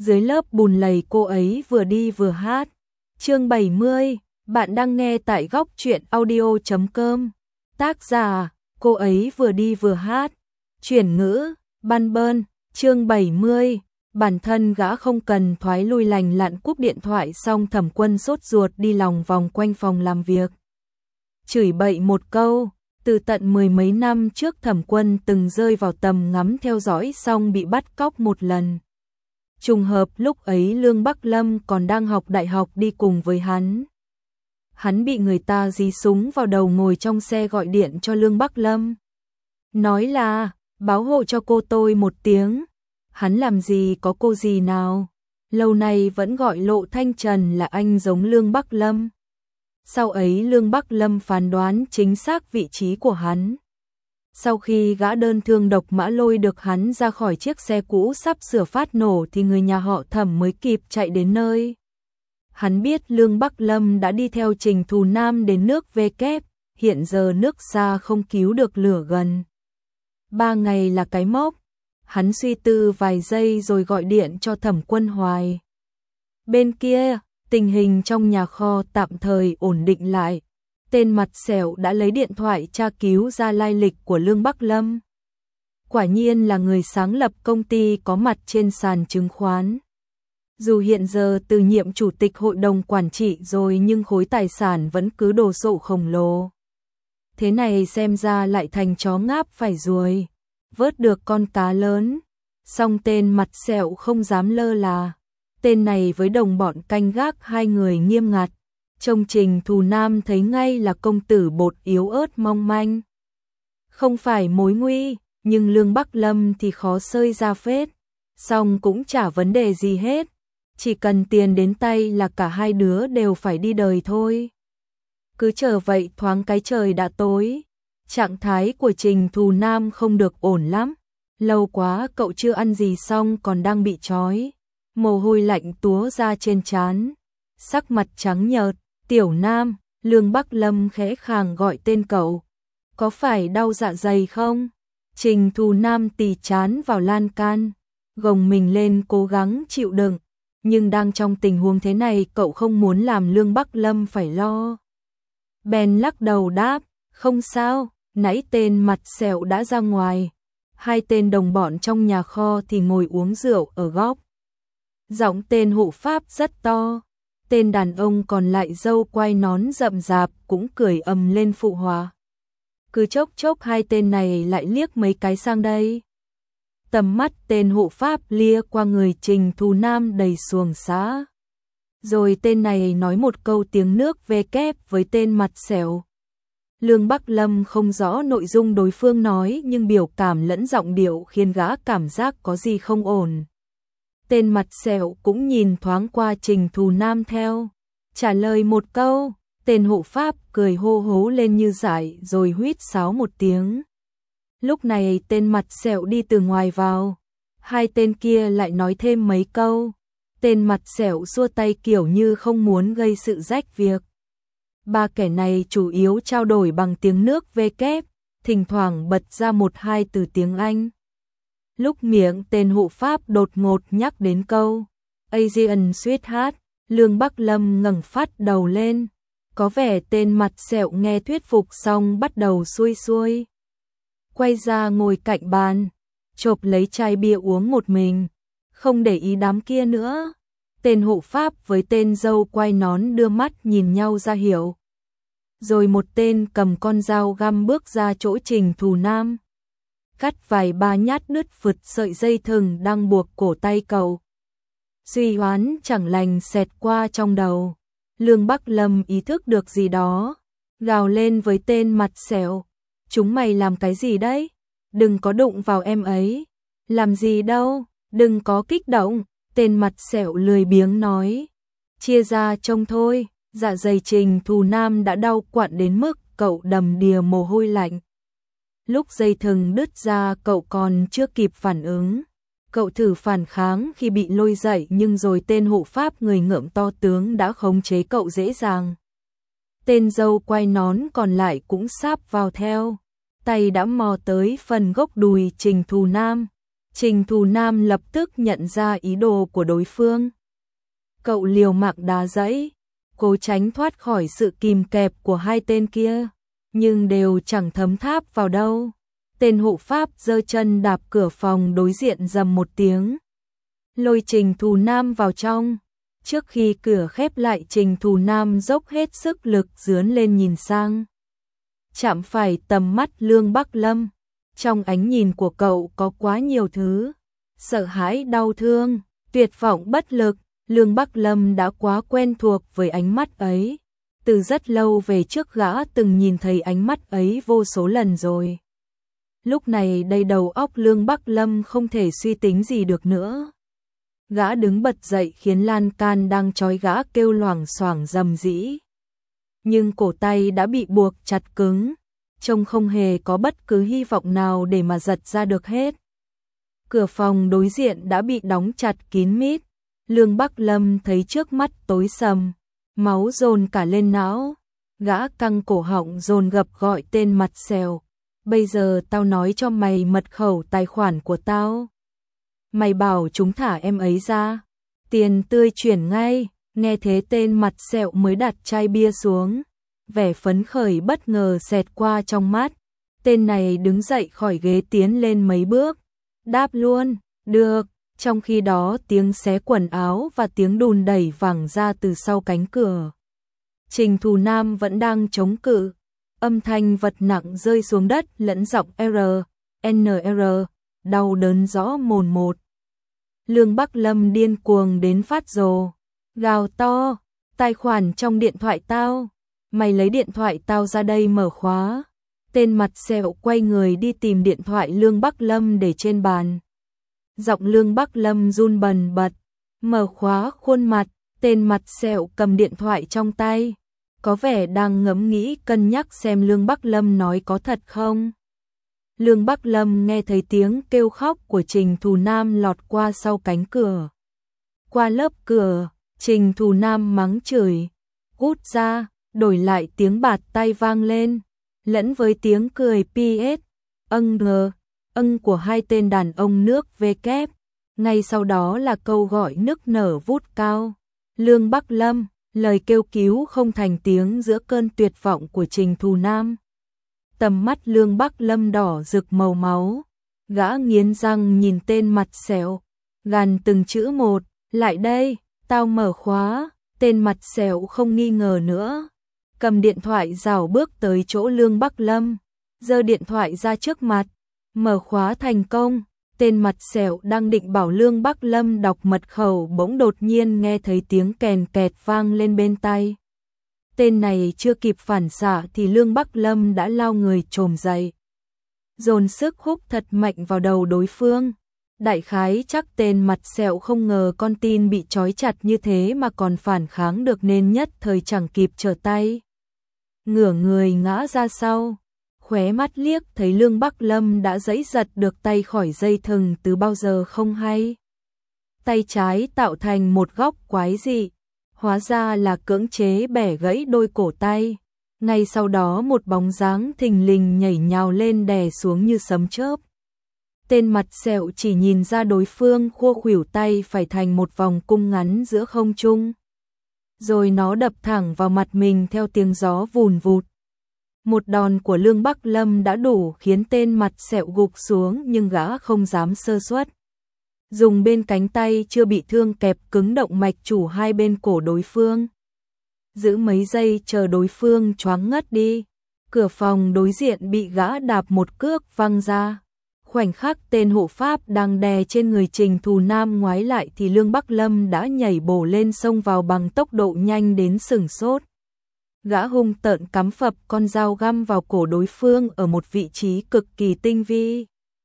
dưới lớp bùn lầy cô ấy vừa đi vừa hát. Chương 70, bạn đang nghe tại góc truyện audio.com. Tác giả, cô ấy vừa đi vừa hát. Chuyển ngữ, Ban Bơn. Chương 70, bản thân gã không cần thoái lui lành lặn cúp điện thoại xong Thẩm Quân sốt ruột đi lòng vòng quanh phòng làm việc. Chửi bậy một câu, từ tận mười mấy năm trước Thẩm Quân từng rơi vào tầm ngắm theo dõi xong bị bắt cóc một lần. Trùng hợp lúc ấy Lương Bắc Lâm còn đang học đại học đi cùng với hắn. Hắn bị người ta dí súng vào đầu ngồi trong xe gọi điện cho Lương Bắc Lâm. Nói là, báo hộ cho cô tôi một tiếng. Hắn làm gì có cô gì nào. Lâu nay vẫn gọi Lộ Thanh Trần là anh giống Lương Bắc Lâm. Sau ấy Lương Bắc Lâm phán đoán chính xác vị trí của hắn. Sau khi gã đơn thương độc mã lôi được hắn ra khỏi chiếc xe cũ sắp sửa phát nổ thì người nhà họ Thẩm mới kịp chạy đến nơi. Hắn biết Lương Bắc Lâm đã đi theo Trình Thù Nam đến nước V kép, hiện giờ nước xa không cứu được lửa gần. 3 ngày là cái mốc. Hắn suy tư vài giây rồi gọi điện cho Thẩm Quân Hoài. Bên kia, tình hình trong nhà kho tạm thời ổn định lại. Tên mặt sẹo đã lấy điện thoại tra cứu ra lai lịch của Lương Bắc Lâm. Quả nhiên là người sáng lập công ty có mặt trên sàn chứng khoán. Dù hiện giờ từ nhiệm chủ tịch hội đồng quản trị rồi nhưng khối tài sản vẫn cứ đồ sộ khổng lồ. Thế này xem ra lại thành chó ngáp phải ruồi, vớt được con cá lớn. Song tên mặt sẹo không dám lơ là. Tên này với đồng bọn canh gác hai người nghiêm ngặt. Trông Trình Thù Nam thấy ngay là công tử bột yếu ớt mong manh. Không phải mối nguy, nhưng Lương Bắc Lâm thì khó xơi ra phết. Song cũng chả vấn đề gì hết. Chỉ cần tiền đến tay là cả hai đứa đều phải đi đời thôi. Cứ chờ vậy thoáng cái trời đã tối. Trạng thái của Trình Thù Nam không được ổn lắm. Lâu quá cậu chưa ăn gì xong còn đang bị trói. Mồ hôi lạnh túa ra trên trán. Sắc mặt trắng nhợt. Tiểu Nam, Lương Bắc Lâm khẽ khàng gọi tên cậu. Có phải đau dạ dày không? Trình Thù Nam tì chán vào lan can. Gồng mình lên cố gắng chịu đựng. Nhưng đang trong tình huống thế này cậu không muốn làm Lương Bắc Lâm phải lo. Bèn lắc đầu đáp, không sao, nãy tên mặt sẹo đã ra ngoài. Hai tên đồng bọn trong nhà kho thì ngồi uống rượu ở góc. Giọng tên hộ pháp rất to. Tên đàn ông còn lại râu quai nón rậm rạp cũng cười ầm lên phụ họa. Cứ chốc chốc hai tên này lại liếc mấy cái sang đây. Tầm mắt tên hộ pháp lia qua người Trình Thù Nam đầy xuồng xã. Rồi tên này nói một câu tiếng nước về kép với tên mặt sẹo. Lương Bắc Lâm không rõ nội dung đối phương nói nhưng biểu cảm lẫn giọng điệu khiến gã cảm giác có gì không ổn. Tên mặt sẹo cũng nhìn thoáng qua Trình Thù Nam theo. Trả lời một câu, tên hộ pháp cười hô hố lên như dại rồi huýt sáo một tiếng. Lúc này tên mặt sẹo đi từ ngoài vào. Hai tên kia lại nói thêm mấy câu. Tên mặt sẹo xua tay kiểu như không muốn gây sự rách việc. Ba kẻ này chủ yếu trao đổi bằng tiếng nước V kép, thỉnh thoảng bật ra một hai từ tiếng Anh. Lúc miệng tên hộ pháp đột ngột nhắc đến câu Asian Sweetheart, Lương Bắc Lâm ngẩng phát đầu lên. Có vẻ tên mặt sẹo nghe thuyết phục xong bắt đầu xuôi xuôi. Quay ra ngồi cạnh bàn, chộp lấy chai bia uống một mình, không để ý đám kia nữa. Tên hộ pháp với tên râu quai nón đưa mắt nhìn nhau ra hiểu. Rồi một tên cầm con dao găm bước ra chỗ Trình Thù Nam. Cắt vài ba nhát đứt phượt sợi dây thừng đang buộc cổ tay cậu. Suy hoán chẳng lành xẹt qua trong đầu. Lương Bắc Lâm ý thức được gì đó, gào lên với tên mặt sẹo. Chúng mày làm cái gì đấy? Đừng có đụng vào em ấy. Làm gì đâu, đừng có kích động. Tên mặt sẹo lười biếng nói. Chia ra trông thôi. Dạ dày Trình Thù Nam đã đau quặn đến mức cậu đầm đìa mồ hôi lạnh. Lúc dây thừng đứt ra cậu còn chưa kịp phản ứng. Cậu thử phản kháng khi bị lôi dậy nhưng rồi tên hộ pháp người ngợm to tướng đã khống chế cậu dễ dàng. Tên râu quai nón còn lại cũng sáp vào theo. Tay đã mò tới phần gốc đùi Trình Thù Nam. Trình Thù Nam lập tức nhận ra ý đồ của đối phương. Cậu liều mạng đá dẫy, cố tránh thoát khỏi sự kìm kẹp của hai tên kia, nhưng đều chẳng thấm tháp vào đâu. Tên hộ pháp giơ chân đạp cửa phòng đối diện rầm một tiếng, lôi Trình Thù Nam vào trong. Trước khi cửa khép lại, Trình Thù Nam dốc hết sức lực dướn lên nhìn sang. Chạm phải tầm mắt Lương Bắc Lâm. Trong ánh nhìn của cậu có quá nhiều thứ. Sợ hãi, đau thương, tuyệt vọng, bất lực. Lương Bắc Lâm đã quá quen thuộc với ánh mắt ấy. Từ rất lâu về trước gã từng nhìn thấy ánh mắt ấy vô số lần rồi. Lúc này đây đầu óc Lương Bắc Lâm không thể suy tính gì được nữa. Gã đứng bật dậy khiến lan can đang trói gã kêu loảng xoảng rầm rĩ. Nhưng cổ tay đã bị buộc chặt cứng, trông không hề có bất cứ hy vọng nào để mà giật ra được hết. Cửa phòng đối diện đã bị đóng chặt kín mít. Lương Bắc Lâm thấy trước mắt tối sầm, máu dồn cả lên não. Gã căng cổ họng dồn gập gọi tên Mặt Sẹo. Bây giờ tao nói cho mày mật khẩu tài khoản của tao. Mày bảo chúng thả em ấy ra, tiền tươi chuyển ngay. Nghe thế tên Mặt Sẹo mới đặt chai bia xuống. Vẻ phấn khởi bất ngờ xẹt qua trong mắt. Tên này đứng dậy khỏi ghế tiến lên mấy bước. Đáp luôn, được. Trong khi đó tiếng xé quần áo và tiếng đùn đẩy vẳng ra từ sau cánh cửa. Trình Thù Nam vẫn đang chống cự. Âm thanh vật nặng rơi xuống đất lẫn giọng NR, đau đớn rõ mồn một. Lương Bắc Lâm điên cuồng đến phát rồ, gào to, tài khoản trong điện thoại tao, mày lấy điện thoại tao ra đây mở khóa. Tên Mặt Sẹo quay người đi tìm điện thoại Lương Bắc Lâm để trên bàn. Giọng Lương Bắc Lâm run bần bật, mở khóa khuôn mặt. Tên Mặt Sẹo cầm điện thoại trong tay, có vẻ đang ngẫm nghĩ cân nhắc xem Lương Bắc Lâm nói có thật không. Lương Bắc Lâm nghe thấy tiếng kêu khóc của Trình Thù Nam lọt qua sau cánh cửa. Qua lớp cửa, Trình Thù Nam mắng chửi, cút ra, đổi lại tiếng bạt tay vang lên, lẫn với tiếng cười PS, âng của hai tên đàn ông nước về kép. Ngay sau đó là câu gọi nức nở vút cao. Lương Bắc Lâm, lời kêu cứu không thành tiếng giữa cơn tuyệt vọng của Trình Thù Nam. Tầm mắt Lương Bắc Lâm đỏ rực màu máu. Gã nghiến răng nhìn tên Mặt Sẹo, gằn từng chữ một, lại đây, tao mở khóa. Tên Mặt Sẹo không nghi ngờ nữa, cầm điện thoại rảo bước tới chỗ Lương Bắc Lâm, giơ điện thoại ra trước mặt, mở khóa thành công. Tên Mặt Sẹo đang định bảo Lương Bắc Lâm đọc mật khẩu bỗng đột nhiên nghe thấy tiếng kèn kẹt vang lên bên tai. Tên này chưa kịp phản xạ thì Lương Bắc Lâm đã lao người chồm dậy, dồn sức húc thật mạnh vào đầu đối phương. Đại khái chắc tên Mặt Sẹo không ngờ con tin bị trói chặt như thế mà còn phản kháng được nên nhất thời chẳng kịp trở tay, ngửa người ngã ra sau. Khóe mắt liếc thấy Lương Bắc Lâm đã giãy giật được tay khỏi dây thừng từ bao giờ không hay. Tay trái tạo thành một góc quái dị, hóa ra là cưỡng chế bẻ gãy đôi cổ tay. Ngay sau đó một bóng dáng thình lình nhảy nhào lên đè xuống như sấm chớp. Tên Mặt Sẹo chỉ nhìn ra đối phương khua khuỷu tay phải thành một vòng cung ngắn giữa không trung. Rồi nó đập thẳng vào mặt mình theo tiếng gió vùn vụt. Một đòn của Lương Bắc Lâm đã đủ khiến tên Mặt Sẹo gục xuống, nhưng gã không dám sơ suất. Dùng bên cánh tay chưa bị thương kẹp cứng động mạch chủ hai bên cổ đối phương. Giữ mấy giây chờ đối phương choáng ngất đi. Cửa phòng đối diện bị gã đạp một cước văng ra. Khoảnh khắc tên hộ pháp đang đè trên người Trình Thù Nam ngoái lại thì Lương Bắc Lâm đã nhảy bổ lên xông vào bằng tốc độ nhanh đến sửng sốt. Gã hung tợn cắm phập con dao găm vào cổ đối phương ở một vị trí cực kỳ tinh vi.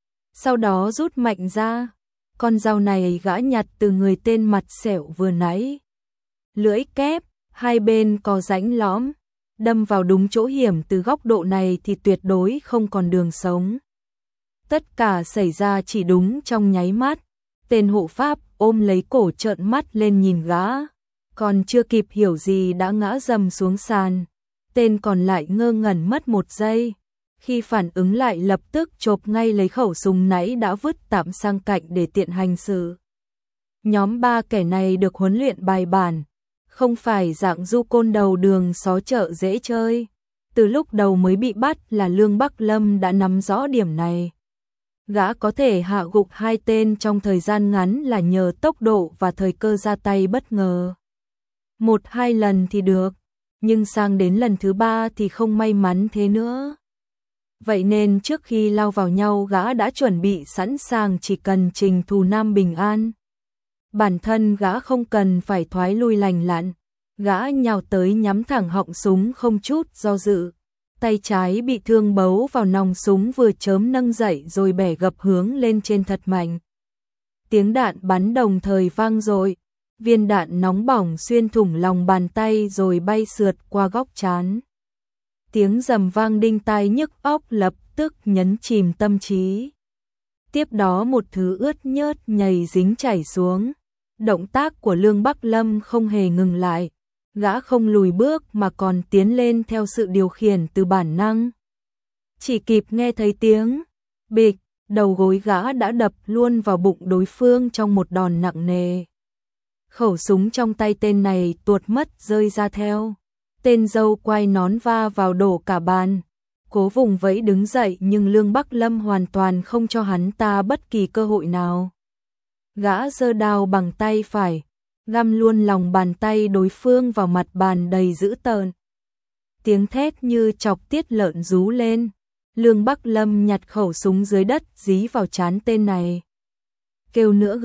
Sau đó rút mạnh ra. Con dao này gã nhặt từ người tên Mặt Sẹo vừa nãy. Lưỡi kép, hai bên có rãnh lõm. Đâm vào đúng chỗ hiểm, từ góc độ này thì tuyệt đối không còn đường sống. Tất cả xảy ra chỉ đúng trong nháy mắt. Tên hộ pháp ôm lấy cổ trợn mắt lên nhìn gã. Còn chưa kịp hiểu gì đã ngã rầm xuống sàn. Tên còn lại ngơ ngẩn mất một giây. Khi phản ứng lại lập tức chộp ngay lấy khẩu súng nãy đã vứt tạm sang cạnh để tiện hành xử. Nhóm 3 kẻ này được huấn luyện bài bản, không phải dạng du côn đầu đường xó chợ dễ chơi. Từ lúc đầu mới bị bắt là Lương Bắc Lâm đã nắm rõ điểm này. Gã có thể hạ gục 2 tên trong thời gian ngắn là nhờ tốc độ và thời cơ ra tay bất ngờ. 1-2 lần thì được, nhưng sang đến lần thứ 3 thì không may mắn thế nữa. Vậy nên trước khi lao vào nhau gã đã chuẩn bị sẵn sàng chỉ cần Trình Thù Nam bình an. Bản thân gã không cần phải thoái lui lành lặn, gã nhào tới nhắm thẳng họng súng không chút do dự. Tay trái bị thương bấu vào nòng súng vừa chớm nâng dậy rồi bẻ gập hướng lên trên thật mạnh. Tiếng đạn bắn đồng thời vang dội, viên đạn nóng bỏng xuyên thủng lòng bàn tay rồi bay sượt qua góc trán. Tiếng rầm vang đinh tai nhức óc lập tức nhấn chìm tâm trí. Tiếp đó một thứ ướt nhớt nhầy dính chảy xuống. Động tác của Lương Bắc Lâm không hề ngừng lại. Gã không lùi bước mà còn tiến lên theo sự điều khiển từ bản năng. Chỉ kịp nghe thấy tiếng bịch, đầu gối gã đã đập luôn vào bụng đối phương trong một đòn nặng nề. Khẩu súng trong tay tên này tuột mất rơi ra theo. Tên dâu quay nón va vào đổ cả bàn. Cố vùng vẫy đứng dậy nhưng Lương Bắc Lâm hoàn toàn không cho hắn ta bất kỳ cơ hội nào. Gã giơ đao bằng tay phải, găm luôn lòng bàn tay đối phương vào mặt bàn đầy dữ tợn. Tiếng thét như chọc tiết lợn rú lên. Lương Bắc Lâm nhặt khẩu súng dưới đất dí vào trán tên này. Kêu nữa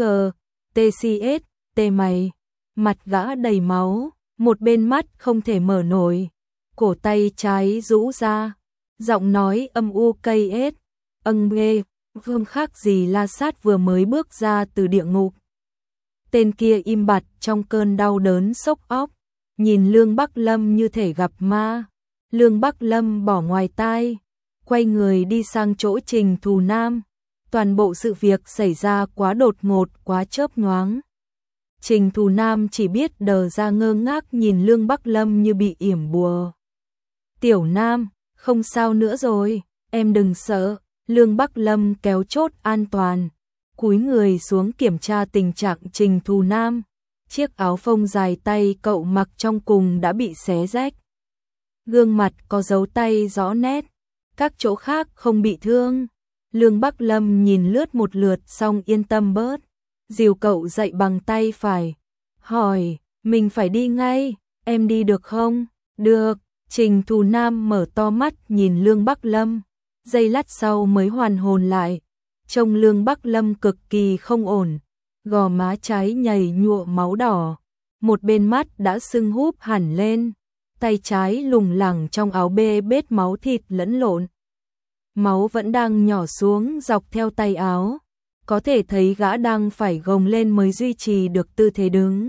TCS, tê mày. Mặt gã đầy máu, một bên mắt không thể mở nổi. Cổ tay trái rũ ra. Giọng nói âm u KS, ghê, không khác gì La Sát vừa mới bước ra từ địa ngục. Tên kia im bặt trong cơn đau đớn sốc óc, nhìn Lương Bắc Lâm như thể gặp ma. Lương Bắc Lâm bỏ ngoài tai, quay người đi sang chỗ Trình Thù Nam. Toàn bộ sự việc xảy ra quá đột ngột, quá chớp nhoáng. Trình Thù Nam chỉ biết đờ ra ngơ ngác nhìn Lương Bắc Lâm như bị yểm bùa. Tiểu Nam, không sao nữa rồi, em đừng sợ. Lương Bắc Lâm kéo chốt an toàn, cúi người xuống kiểm tra tình trạng Trình Thù Nam. Chiếc áo phông dài tay cậu mặc trong cùng đã bị xé rách. Gương mặt có dấu tay rõ nét, các chỗ khác không bị thương. Lương Bắc Lâm nhìn lướt một lượt xong yên tâm bớt, dìu cậu dậy bằng tay phải. Hỏi, mình phải đi ngay, em đi được không? Được. Trình Thù Nam mở to mắt nhìn Lương Bắc Lâm, giây lát sau mới hoàn hồn lại. Trông Lương Bắc Lâm cực kỳ không ổn, gò má trái nhầy nhụa máu đỏ, một bên mắt đã sưng húp hẳn lên, tay trái lủng lẳng trong áo bê bết máu thịt lẫn lộn. Máu vẫn đang nhỏ xuống dọc theo tay áo, có thể thấy gã đang phải gồng lên mới duy trì được tư thế đứng.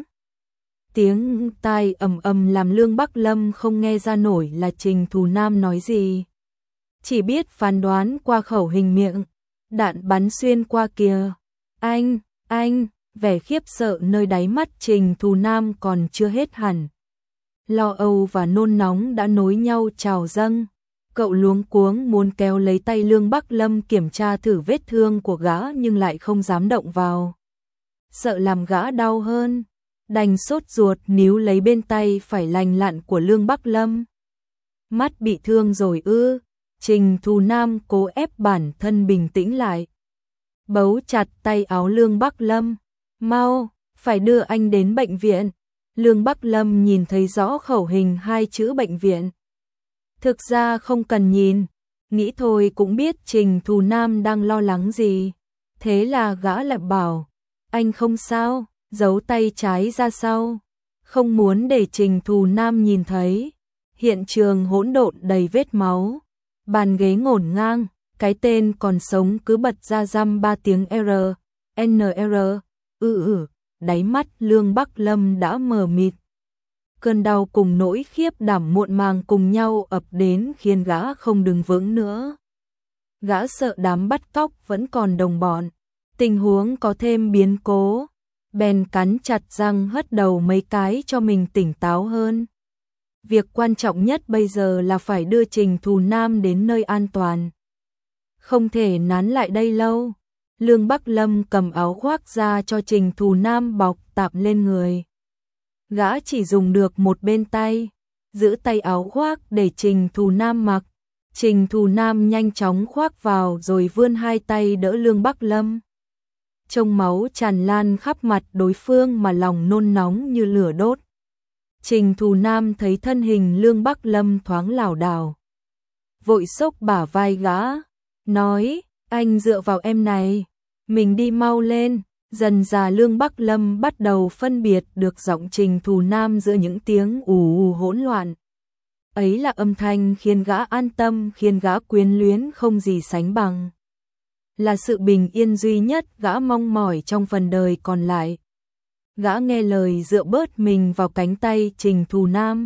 Tiếng tai ầm ầm làm Lương Bắc Lâm không nghe ra nổi là Trình Thù Nam nói gì. Chỉ biết phán đoán qua khẩu hình miệng, đạn bắn xuyên qua kìa. Anh, vẻ khiếp sợ nơi đáy mắt Trình Thù Nam còn chưa hết hẳn. Lo âu và nôn nóng đã nối nhau trào dâng. Cậu luống cuống muốn kéo lấy tay Lương Bắc Lâm kiểm tra thử vết thương của gã nhưng lại không dám động vào. Sợ làm gã đau hơn. Đành sốt ruột níu lấy bên tay phải lành lặn của Lương Bắc Lâm. Mắt bị thương rồi ư? Trình Thù Nam cố ép bản thân bình tĩnh lại. Bấu chặt tay áo Lương Bắc Lâm. Mau, phải đưa anh đến bệnh viện. Lương Bắc Lâm nhìn thấy rõ khẩu hình 2 chữ bệnh viện. Thực ra không cần nhìn, nghĩ thôi cũng biết Trình Thù Nam đang lo lắng gì. Thế là gã lại bảo, anh không sao. Giấu tay trái ra sau, không muốn để Trình Thù Nam nhìn thấy. Hiện trường hỗn độn đầy vết máu, bàn ghế ngổn ngang, cái tên còn sống cứ bật ra răm 3 tiếng NR, đáy mắt Lương Bắc Lâm đã mờ mịt. Cơn đau cùng nỗi khiếp đảm muộn màng cùng nhau ập đến khiến gã không đứng vững nữa. Gã sợ đám bắt cóc vẫn còn đồng bọn, tình huống có thêm biến cố. Bèn cắn chặt răng hất đầu mấy cái cho mình tỉnh táo hơn. việc quan trọng nhất bây giờ là phải đưa Trình Thù Nam đến nơi an toàn. Không thể nán lại đây lâu. Lương Bắc Lâm cầm áo khoác ra cho Trình Thù Nam bọc tạm lên người. Gã chỉ dùng được một bên tay, giữ tay áo khoác để Trình Thù Nam mặc. Trình Thù Nam nhanh chóng khoác vào rồi vươn hai tay đỡ Lương Bắc Lâm. Trông máu tràn lan khắp mặt đối phương mà lòng nôn nóng như lửa đốt. Trình Thù Nam thấy thân hình Lương Bắc Lâm thoáng lảo đảo, vội xốc bả vai gã, nói, anh dựa vào em này, mình đi mau lên. Dần dà Lương Bắc Lâm bắt đầu phân biệt được giọng Trình Thù Nam giữa những tiếng ù ù hỗn loạn. Ấy là âm thanh khiến gã an tâm, khiến gã quyến luyến không gì sánh bằng. Là sự bình yên duy nhất gã mong mỏi trong phần đời còn lại. Gã nghe lời dựa bớt mình vào cánh tay Trình Thù Nam.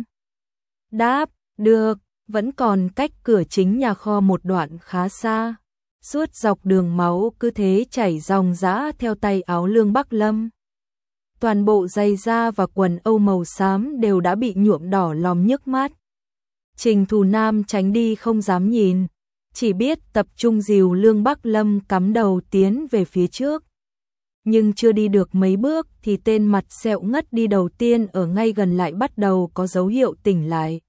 Đáp, được, vẫn còn cách cửa chính nhà kho một đoạn khá xa. Suốt dọc đường máu cứ thế chảy ròng rã theo tay áo Lương Bắc Lâm. Toàn bộ giày da và quần âu màu xám đều đã bị nhuộm đỏ lòm nhức mắt. Trình Thù Nam tránh đi không dám nhìn, chỉ biết tập trung dìu Lương Bắc Lâm cắm đầu tiến về phía trước. Nhưng chưa đi được mấy bước thì tên mặt sẹo ngất đi đầu tiên ở ngay gần lại bắt đầu có dấu hiệu tỉnh lại.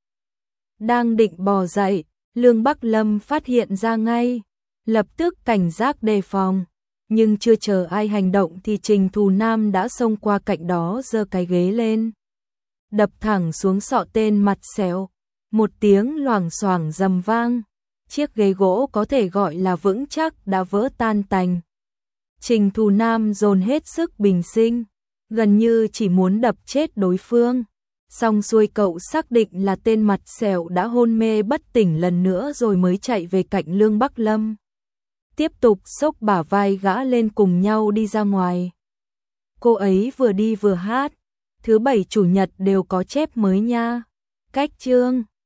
Đang định bò dậy, Lương Bắc Lâm phát hiện ra ngay, lập tức cảnh giác đề phòng. Nhưng chưa chờ ai hành động thì Trình Thù Nam đã xông qua cạnh đó giơ cái ghế lên, đập thẳng xuống sọ tên mặt sẹo. Một tiếng loảng xoảng rầm vang, chiếc ghế gỗ có thể gọi là vững chắc đã vỡ tan tành. Trình Thù Nam dồn hết sức bình sinh, gần như chỉ muốn đập chết đối phương. Xong xuôi cậu xác định là tên mặt sẹo đã hôn mê bất tỉnh lần nữa rồi mới chạy về cạnh Lương Bắc Lâm. Tiếp tục xốc bả vai gã lên cùng nhau đi ra ngoài. Cô ấy vừa đi vừa hát, thứ bảy chủ nhật đều có chép mới nha. Cách chương